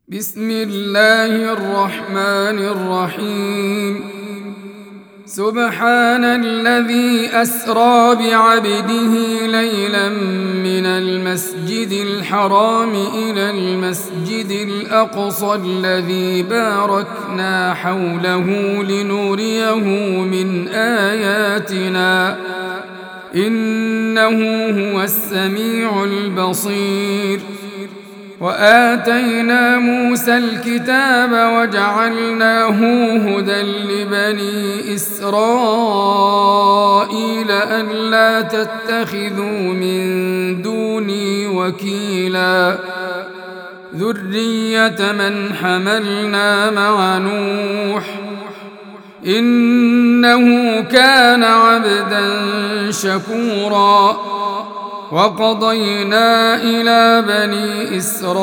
بسم الله الرحمن الرحيم. سبحان الذي أسرى بعبده ليلا من المسجد الحرام إلى المسجد الأقصى الذي باركنا حوله لنريه من آياتنا إنه هو السميع البصير. وآتينا موسى الكتاب وجعلناه هدى لبني إسرائيل ألا تتخذوا من دوني وكيلا ذرية من حملنا مع نوح إنه كان عبدا شكورا. وقضينا إلى بني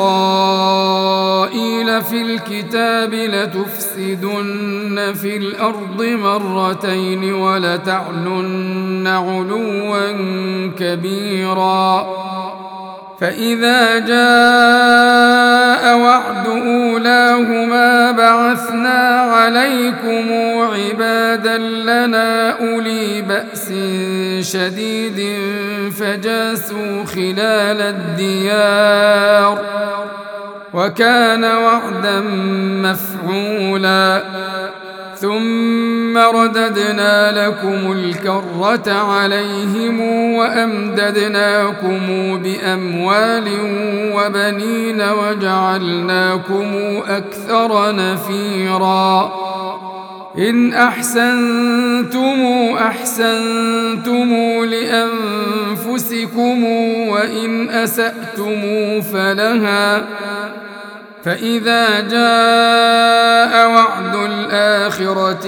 إسرائيل في الكتاب لتفسدن في الأرض مرتين ولتعلن علوا كبيرا. فإذا جاء وعد أولاهما بعثنا عليكم عبادا لنا أولي بأس شديد فجاسوا خلال الديار وكان وعدا مفعولا. ثم رددنا لكم الكرة عليهم وأمددناكم بأموال وبنين وجعلناكم أكثر نفيرا. إن أحسنتم أحسنتم لأنفسكم وإن أسأتم فلها. فإذا جاء وعد الآخرة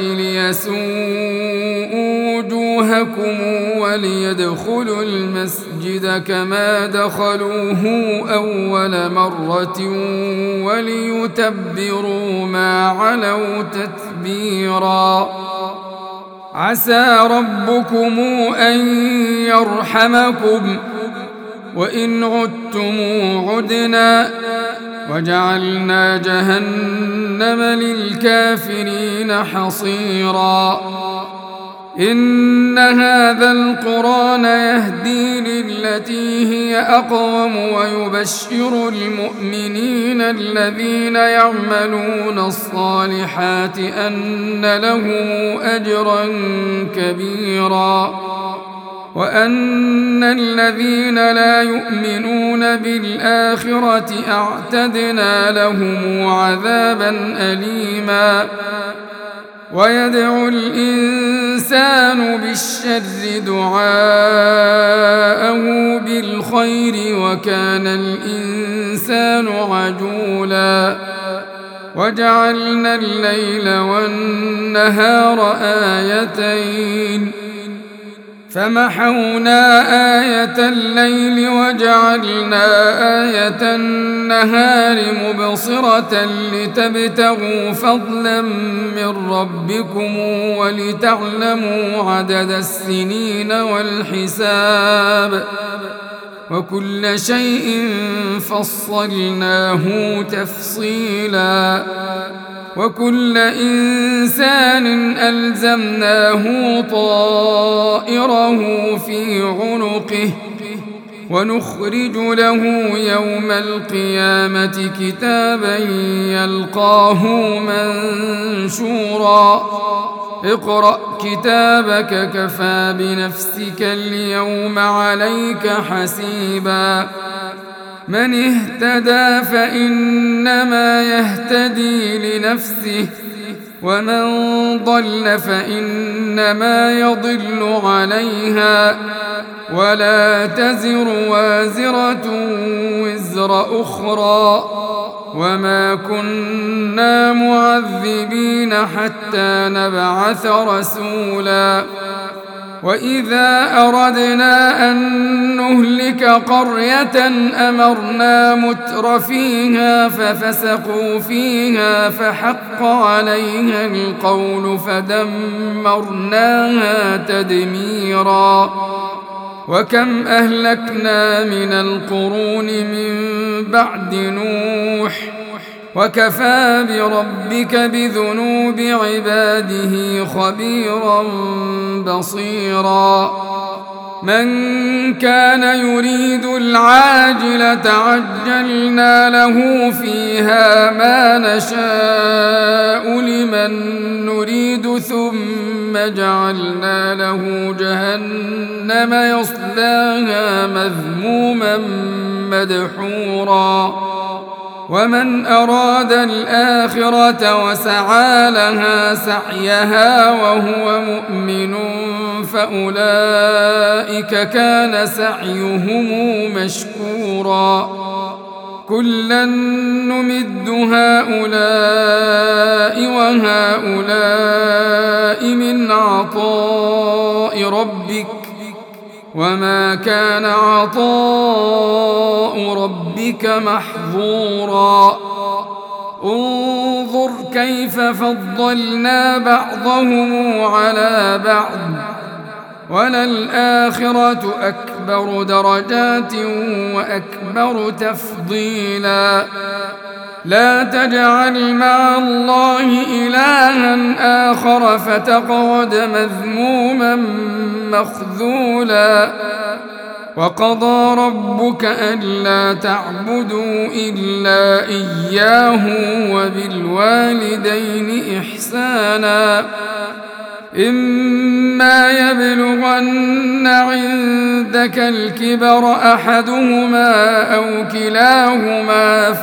ليسوءوا وجوهكم وليدخلوا المسجد كما دخلوه أول مرة وليتبروا ما علوا تتبيرا. عسى ربكم أن يرحمكم وإن عدتم عدنا وجعلنا جهنم للكافرين حصيرا. إن هذا القرآن يهدي للتي هي أقوم ويبشر المؤمنين الذين يعملون الصالحات أن لهم أجرا كبيرا وأن الذين لا يؤمنون بالآخرة أعتدنا لهم عذابا أليما. ويدعو الإنسان بالشر دعاءه بالخير وكان الإنسان عجولا. وجعلنا الليل والنهار آيتين فمحونا آية الليل وجعلنا آية النهار مبصرة لتبتغوا فضلا من ربكم ولتعلموا عدد السنين والحساب وكل شيء فصلناه تفصيلا. وكل إنسان ألزمناه طائره في عنقه ونخرج له يوم القيامة كتابا يلقاه منشورا. اقرأ كتابك كفى بنفسك اليوم عليك حسيبا. من اهتدى فإنما يهتدي لنفسه ومن ضل فإنما يضل عليها ولا تزر وازرة وزر أخرى وما كنا معذبين حتى نبعث رسولا. وإذا أردنا أن نهلك قرية أمرنا متر فيها ففسقوا فيها فحق عليها القول فدمرناها تدميرا. وكم أهلكنا من القرون من بعد نوح وكفى بربك بذنوب عباده خبيرا بصيرا من كان يريد العاجلة عجلنا له فيها ما نشاء لمن نريد ثم جعلنا له جهنم يصلاها مذموما مدحورا ومن أراد الآخرة وسعى لها سعيها وهو مؤمن فأولئك كان سعيهم مشكورا كلا نمد هؤلاء وهؤلاء من عطاء ربك وما كان عطاء ربك محظورا انظر كيف فضلنا بعضهم على بعض وللآخرة أكبر درجات وأكبر تفضيلا لا تجعل مع الله إلها آخر فتقعد مذموما مخذولا وقضى ربك ألا تعبدوا إلا إياه وبالوالدين إحسانا إما يبلغن عندك الكبر أحدهما أو كلاهما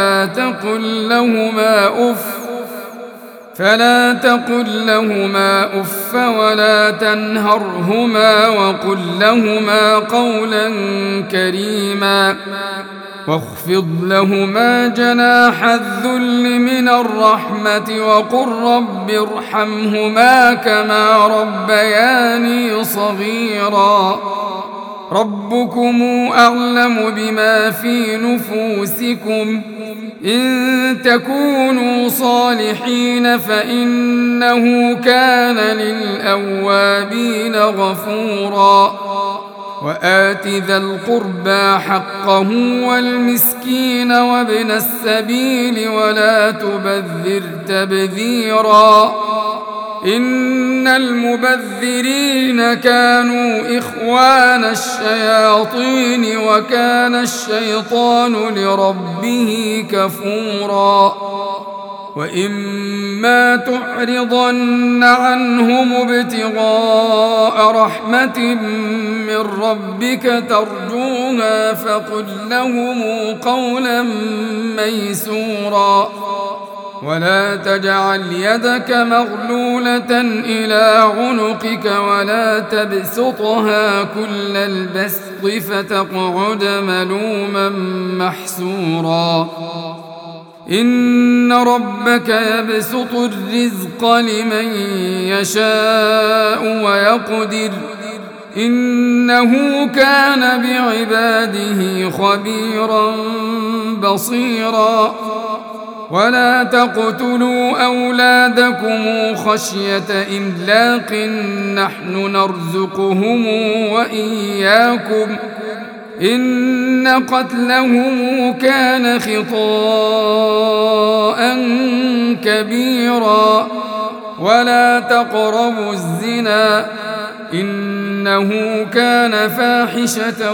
فلا تقل لهما أف ولا تنهرهما وقل لهما قولا كريما واخفض لهما جناح الذل من الرحمة وقل رب ارحمهما كما ربياني صغيرا ربكم أعلم بما في نفوسكم إن تكونوا صالحين فإنه كان للأوابين غفورا وآت ذا القربى حقه والمسكين وابن السبيل ولا تبذر تبذيرا إن المبذرين كانوا إخوان الشياطين وكان الشيطان لربه كفورا وإما تعرضن عنهم ابتغاء رحمة من ربك ترجوها فقل لهم قولا ميسورا ولا تجعل يدك مغلولة إلى عنقك ولا تبسطها كل البسط فتقعد ملوما محسورا إن ربك يبسط الرزق لمن يشاء ويقدر إنه كان بعباده خبيرا بصيرا ولا تقتلوا أولادكم خشية إملاق نحن نرزقهم وإياكم إن قتلهم كان خطاء كبيرا ولا تقربوا الزنا إنه كان فاحشة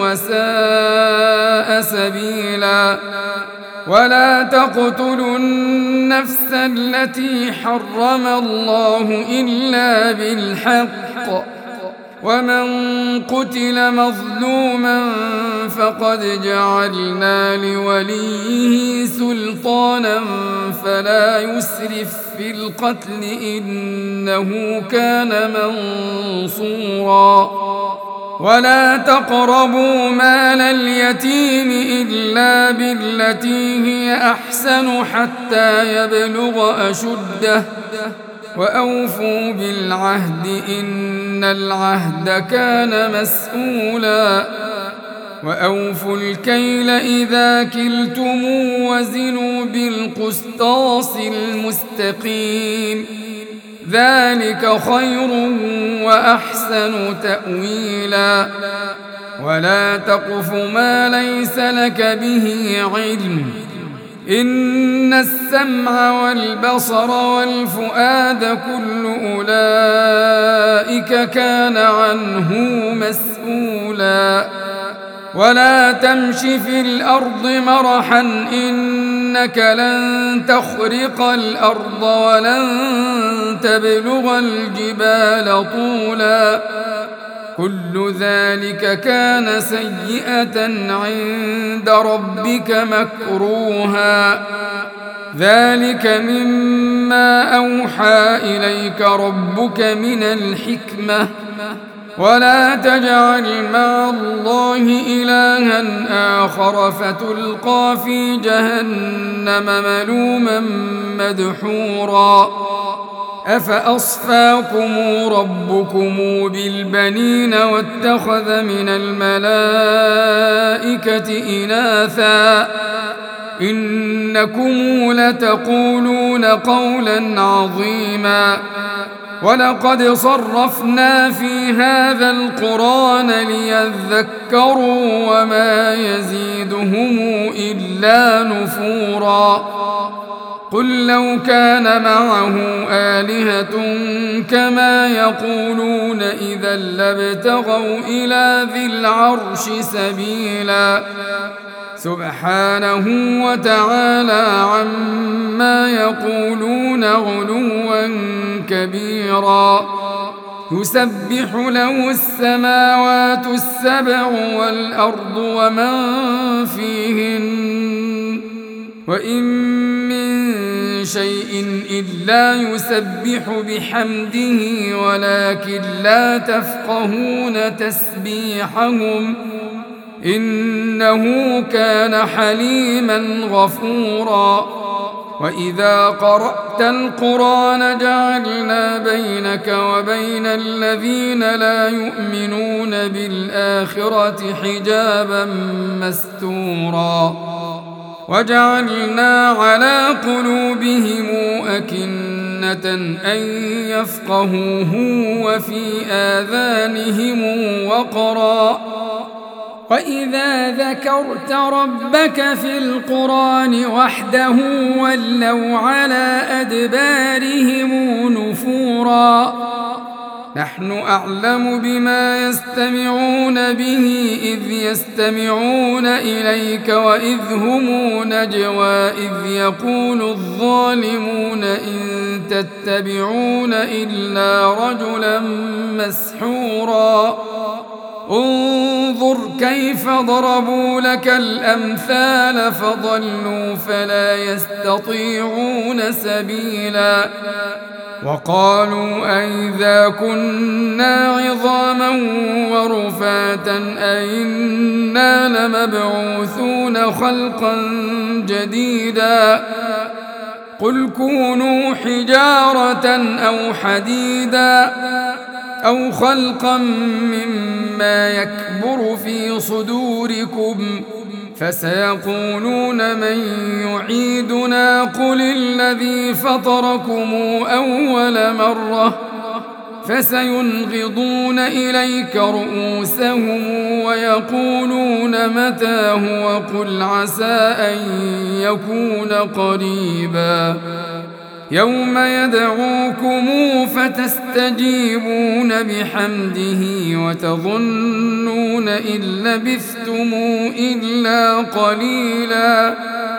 وساء سبيلا ولا تقتلوا النفس التي حرم الله إلا بالحق ومن قتل مظلوما فقد جعلنا لوليه سلطانا فلا يسرف في القتل إنه كان منصورا ولا تقربوا مال اليتيم إلا بالتي هي أحسن حتى يبلغ أشده وأوفوا بالعهد إن العهد كان مسؤولا وأوفوا الكيل إذا كلتم وزنوا بالقسطاس المستقيم ذلك خير وأحسن تأويلا ولا تقف ما ليس لك به علم إن السمع والبصر والفؤاد كل أولئك كان عنه مسؤولا ولا تمش في الأرض مرحا إنك لن تخرق الأرض ولن تبلغ الجبال طولا كل ذلك كان سيئة عند ربك مكروها ذلك مما أوحى إليك ربك من الحكمة ولا تجعل مع الله إلها آخر فتلقى في جهنم ملوما مدحورا أفأصفاكم ربكم بالبنين واتخذ من الملائكة إناثا إنكم لتقولون قولا عظيما ولقد صرفنا في هذا القرآن ليذكروا وما يزيدهم إلا نفورا قل لو كان معه آلهة كما يقولون إذا لابتغوا إلى ذي العرش سبيلا سبحانه وتعالى عما يقولون علوا كبيرا يسبح له السماوات السبع والأرض ومن فيهن وإن من شيء إلا يسبح بحمده ولكن لا تفقهون تسبيحهم إنه كان حليما غفورا وإذا قرأت القرآن جعلنا بينك وبين الذين لا يؤمنون بالآخرة حجابا مستورا وجعلنا على قلوبهم أكنة أن يفقهوه وفي آذانهم وقرا وإذا ذكرت ربك في القرآن وحده ولوا على أدبارهم نفورا نحن أعلم بما يستمعون به إذ يستمعون إليك وإذ هم نجوى إذ يقول الظالمون إن تتبعون إلا رجلا مسحورا انظر كيف ضربوا لك الأمثال فضلوا فلا يستطيعون سبيلا وقالوا أئذا كنا عظاما ورفاتا أئنا لمبعوثون خلقا جديدا قل كونوا حجارة أو حديدا أو خلقا مما يكبر في صدوركم فسيقولون من يعيدنا قل الذي فطركم أول مرة فسينغضون إليك رؤوسهم ويقولون متى هو قل عسى أن يكون قريبا يوم يدعوكم فتستجيبون بحمده وتظنون إن لبثتم إلا قليلا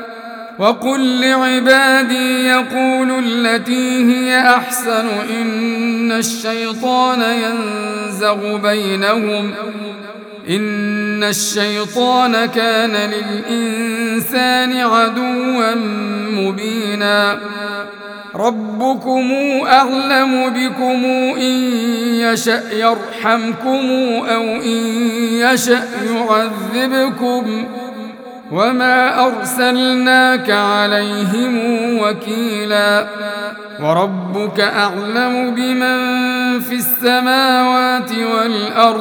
وقل لعبادي يقولوا التي هي أحسن إن الشيطان ينزغ بينهم إن الشيطان كان للإنسان عدوا مبينا ربكم أعلم بكم إن يشأ يرحمكم أو إن يشأ يعذبكم وما أرسلناك عليهم وكيلا وربك أعلم بمن في السماوات والأرض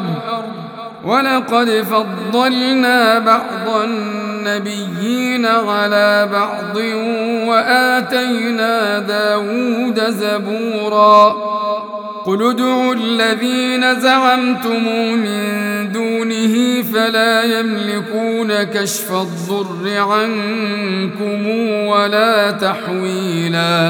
ولقد فضلنا بعض النبيين على بعض وآتينا داود زبورا قل ادعوا الذين زعمتم من دونه فلا يملكون كشف الضر عنكم ولا تحويلا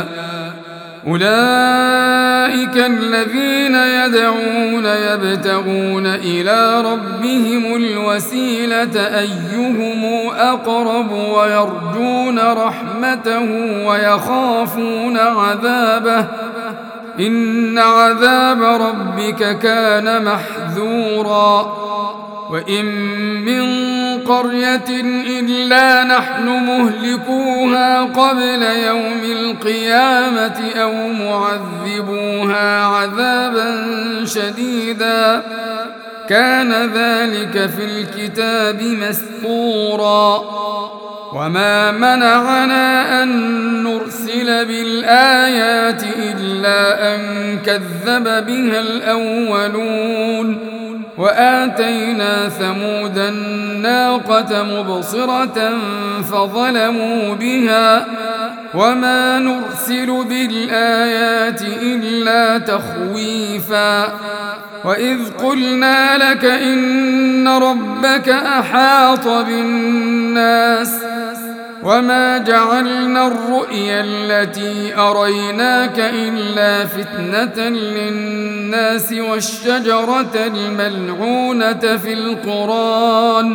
أولئك الذين يدعون يبتغون إلى ربهم الوسيلة أيهم أقرب ويرجون رحمته ويخافون عذابه إن عذاب ربك كان محذورا وإن من قرية إلا نحن مهلكوها قبل يوم القيامة أو معذبوها عذابا شديدا كان ذلك في الكتاب مسطورا وما منعنا أن نرسل بالآيات إلا أن كذب بها الأولون وآتينا ثمود الناقة مبصرة فظلموا بها وما نرسل بالآيات إلا تخويفا وإذ قلنا لك إن ربك أحاط بالناس وما جعلنا الرؤيا التي أريناك إلا فتنة للناس والشجرة الملعونة في القرآن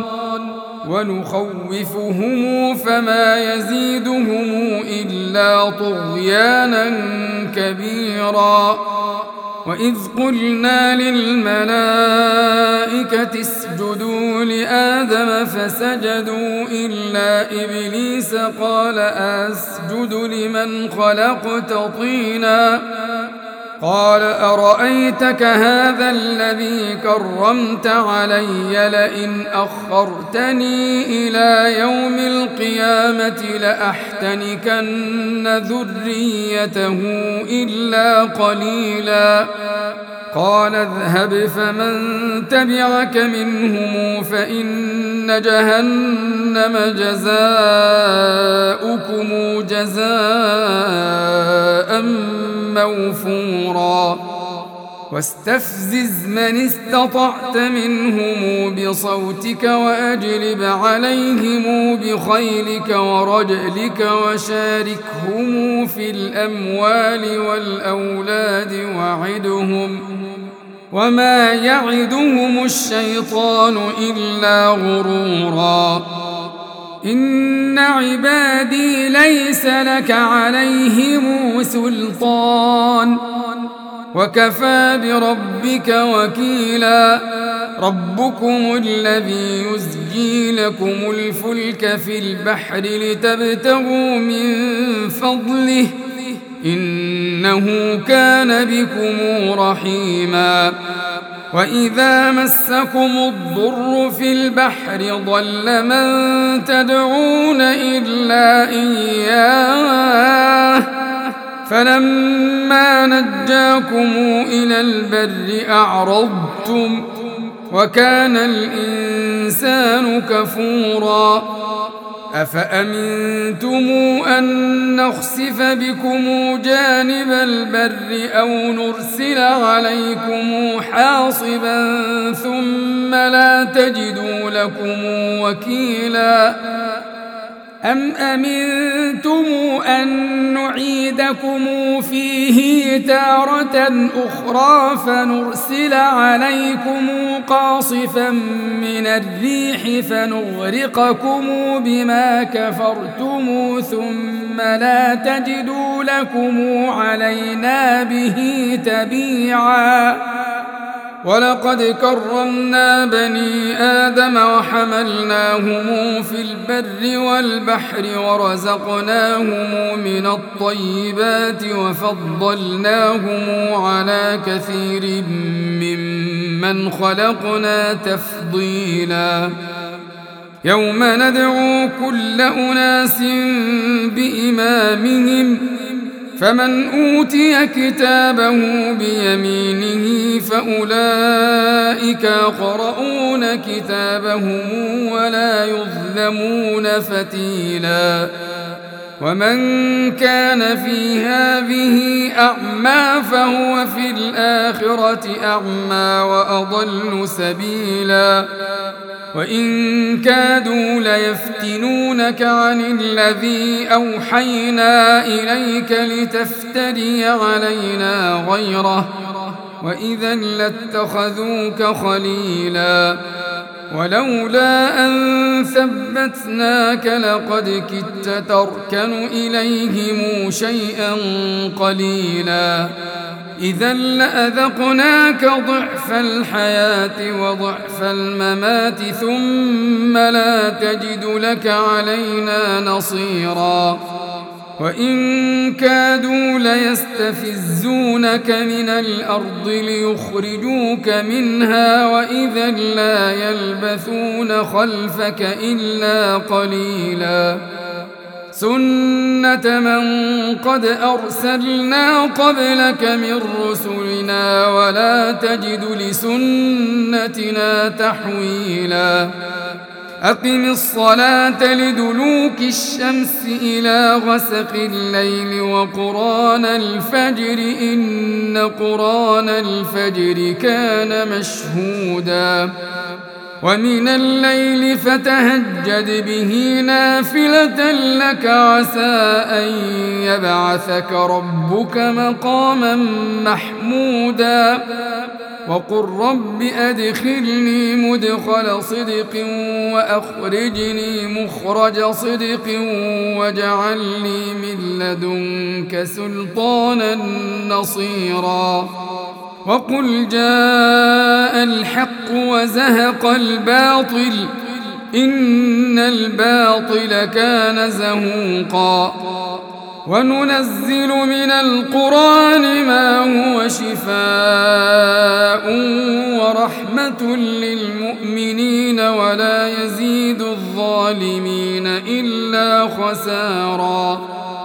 ونخوفهم فما يزيدهم إلا طغيانا كبيرا وإذ قلنا للملائكة اسجدوا لآدم فسجدوا إلا إبليس قال أسجد لمن خلقت طينا قال أرأيتك هذا الذي كرمت علي لئن أخرتني إلى يوم القيامة لأحتنكن ذريته إلا قليلا قال اذهب فمن تبعك منهم فإن جهنم جزاؤكم جزاء موفورا واستفزز من استطعت منهم بصوتك وأجلب عليهم بخيلك ورجلك وشاركهم في الأموال والأولاد وعدهم وما يعدهم الشيطان إلا غرورا إن عبادي ليس لك عليهم سلطان وكفى بربك وكيلا ربكم الذي يزجي لكم الفلك في البحر لتبتغوا من فضله إنه كان بكم رحيما وإذا مسكم الضر في البحر ضل من تدعون إلا إياه فلما نجاكم إلى البر أعرضتم وكان الإنسان كفورا أفأمنتم أن نخسف بكم جانب البر أو نرسل عليكم حاصبا ثم لا تجدوا لكم وكيلا أم أمنتم أن نعيدكم فيه تارة أخرى فنرسل عليكم قاصفا من الريح فنغرقكم بما كفرتم ثم لا تجدوا لكم علينا به تبيعا ولقد كرمنا بني آدم وحملناهم في البر والبحر ورزقناهم من الطيبات وفضلناهم على كثير ممن خلقنا تفضيلا يوم ندعو كل أناس بإمامهم فمن أوتي كتابه بيمينه فأولئك يقرؤون كتابهم ولا يظلمون فتيلا ومن كان في هذه أعمى فهو في الآخرة أعمى وأضل سبيلا وإن كادوا ليفتنونك عن الذي أوحينا إليك لتفتري علينا غيره وإذا لاتخذوك خليلا ولولا أن ثبتناك لقد كدت تركن إليهم شيئا قليلا إذا لأذقناك ضعف الحياة وضعف الممات ثم لا تجد لك علينا نصيرا وإن كادوا ليستفزونك من الأرض ليخرجوك منها وإذا لا يلبثون خلفك إلا قليلا سنة من قد أرسلنا قبلك من رسلنا ولا تجد لسنتنا تحويلا أقم الصلاة لدلوك الشمس إلى غسق الليل وقرآن الفجر إن قرآن الفجر كان مشهودا ومن الليل فتهجد به نافلة لك عسى أن يبعثك ربك مقاما محمودا وقل رب أدخلني مدخل صدق وأخرجني مخرج صدق واجعل لي من لدنك سلطانا نصيرا وقل جاء الحق وزهق الباطل إن الباطل كان زهوقا وننزل من القرآن ما هو شفاء ورحمة للمؤمنين ولا يزيد الظالمين إلا خسارا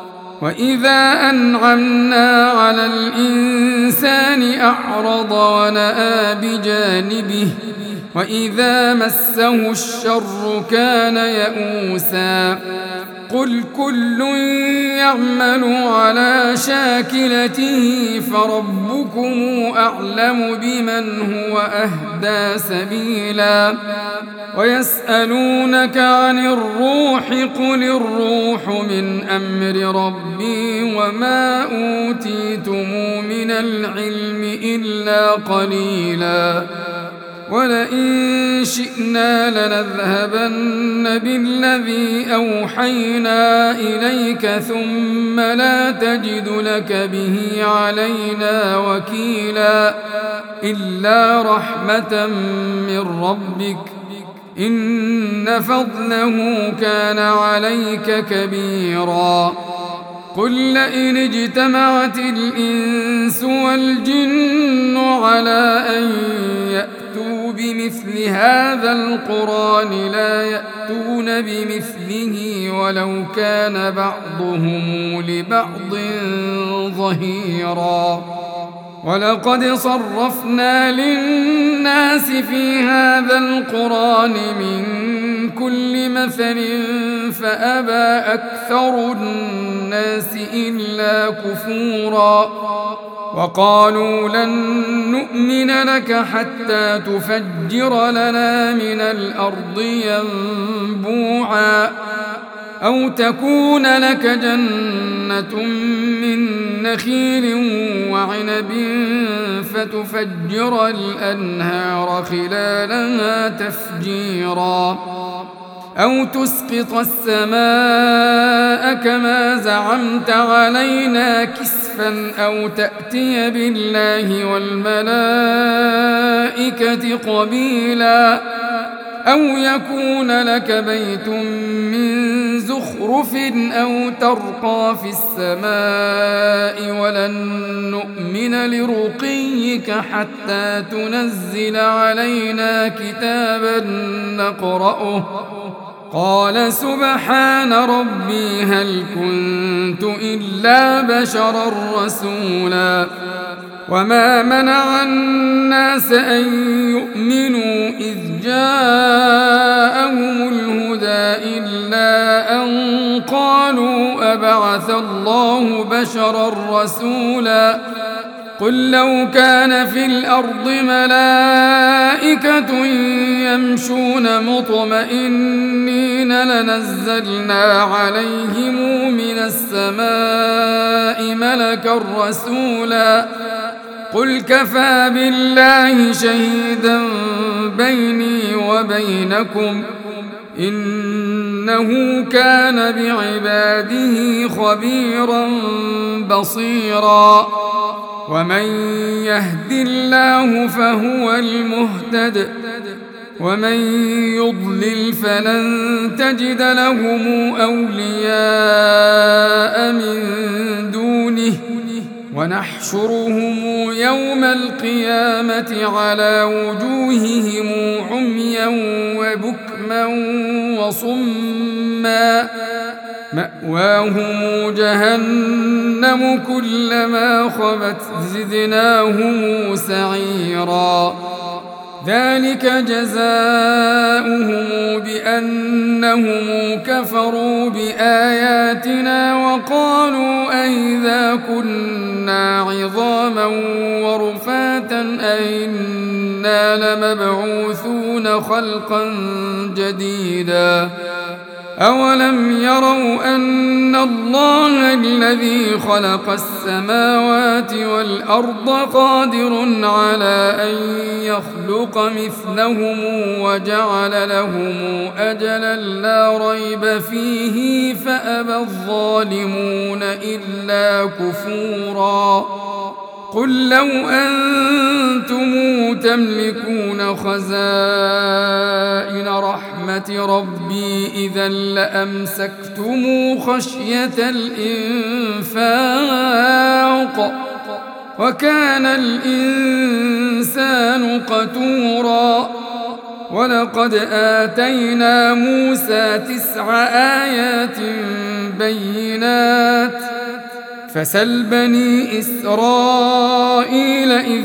وإذا أنعمنا على الإنسان أعرض ونأى بجانبه وإذا مسه الشر كان يئوسا قل كل يعمل على شاكلته فربكم أعلم بمن هو أهدى سبيلا ويسألونك عن الروح قل الروح من أمر ربي وما أوتيتم من العلم إلا قليلا ولئن شئنا لنذهبن بالذي أوحينا إليك ثم لا تجد لك به علينا وكيلا إلا رحمة من ربك إن فضله كان عليك كبيرا قل لئن اجتمعت الإنس والجن على أن يأتوا بمثل هذا القرآن لا يأتون بمثله ولو كان بعضهم لبعض ظهيرا ولقد صرفنا للناس في هذا القرآن من كل مثل فأبى أكثر الناس إلا كفورا وقالوا لن نؤمن لك حتى تفجر لنا من الأرض ينبوعا أو تكون لك جنة من نخيل وعنب فتفجر الأنهار خلالها تفجيرا أو تسقط السماء كما زعمت علينا كسفا أو تأتي بالله والملائكة قبيلا أو يكون لك بيت من زخرف أو ترقى في السماء ولن نؤمن لرقيك حتى تنزل علينا كتابا نقرأه قال سبحان ربي هل كنت إلا بشرا رسولا وما منع الناس أن يؤمنوا إذ جاءهم الهدى إلا أن قالوا أبعث الله بشرا رسولا قل لو كان في الأرض ملائكة يمشون مطمئنين لنزلنا عليهم من السماء ملكا رسولا قل كفى بالله شهيدا بيني وبينكم إنه كان بعباده خبيرا بصيرا ومن يهد الله فهو المهتد ومن يضلل فلن تجد لهم أولياء من دونه ونحشرهم يوم القيامة على وجوههم عميا وبكما وصما مأواهم جهنم كلما خبت زدناهم سعيرا ذلك جزاؤهم بأنهم كفروا بآياتنا وقالوا أئذا كنا عظاما ورفاتا أئنا لمبعوثون خلقا جديدا أولم يروا أن الله الذي خلق السماوات والأرض قادر على أن يخلق مثلهم وجعل لهم أجلا لا ريب فيه فأبى الظالمون إلا كفورا قل لو أنتم تملكون خزائن رحمة ربي إذا لأمسكتم خشية الإنفاق وكان الإنسان قتورا ولقد آتينا موسى 9 آيات بينات فسل بني إسرائيل إذ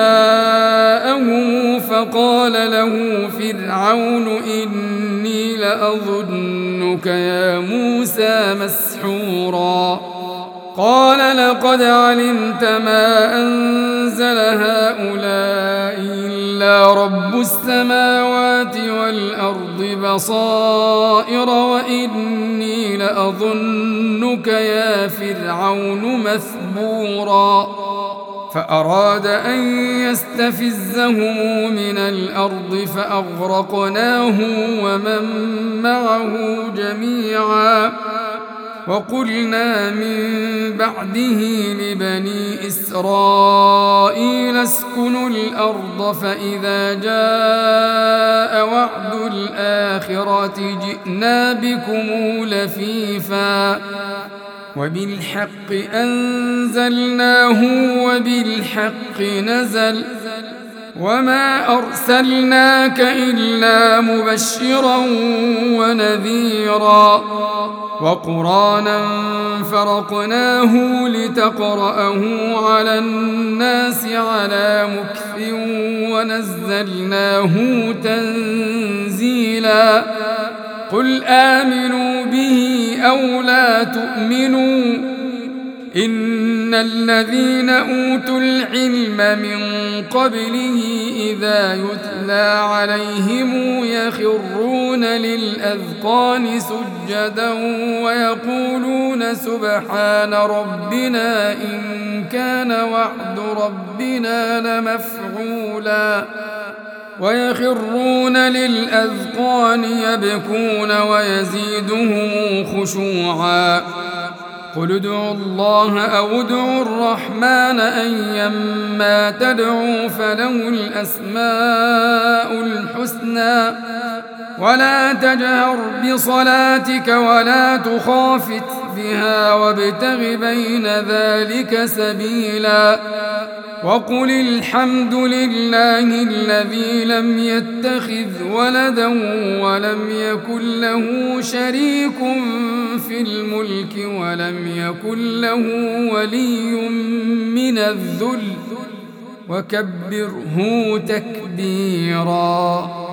جاءهم فقال له فرعون إني لأظنك يا موسى مسحورا قال لقد علمت ما أنزل هؤلاء إلا رب السماوات والأرض بصائر وإني لأظنك يا فرعون مثبورا فأراد أن يستفزهم من الأرض فأغرقناه ومن معه جميعا وقلنا من بعده لبني إسرائيل اسكنوا الأرض فإذا جاء وعد الآخرة جئنا بكم لفيفا وبالحق أنزلناه وبالحق نزل وما أرسلناك إلا مبشرا ونذيرا وقرآنا فرقناه لتقرأه على الناس على مكث ونزلناه تنزيلا قل آمنوا به أو لا تؤمنوا إن الذين أوتوا العلم من قبله إذا يتلى عليهم يخرون للأذقان سجدا ويقولون سبحان ربنا إن كان وعد ربنا لمفعولا ويخرون للأذقان يبكون ويزيدهم خشوعا قل ادعوا الله أو ادعوا الرحمن أيما تدعوا فله الأسماء الحسنى ولا تجهر بصلاتك ولا تخافت بها وابتغ بين ذلك سبيلا وقل الحمد لله الذي لم يتخذ ولدا ولم يكن له شريك في الملك ولم يكن له ولي من الذل وكبره تكبيرا.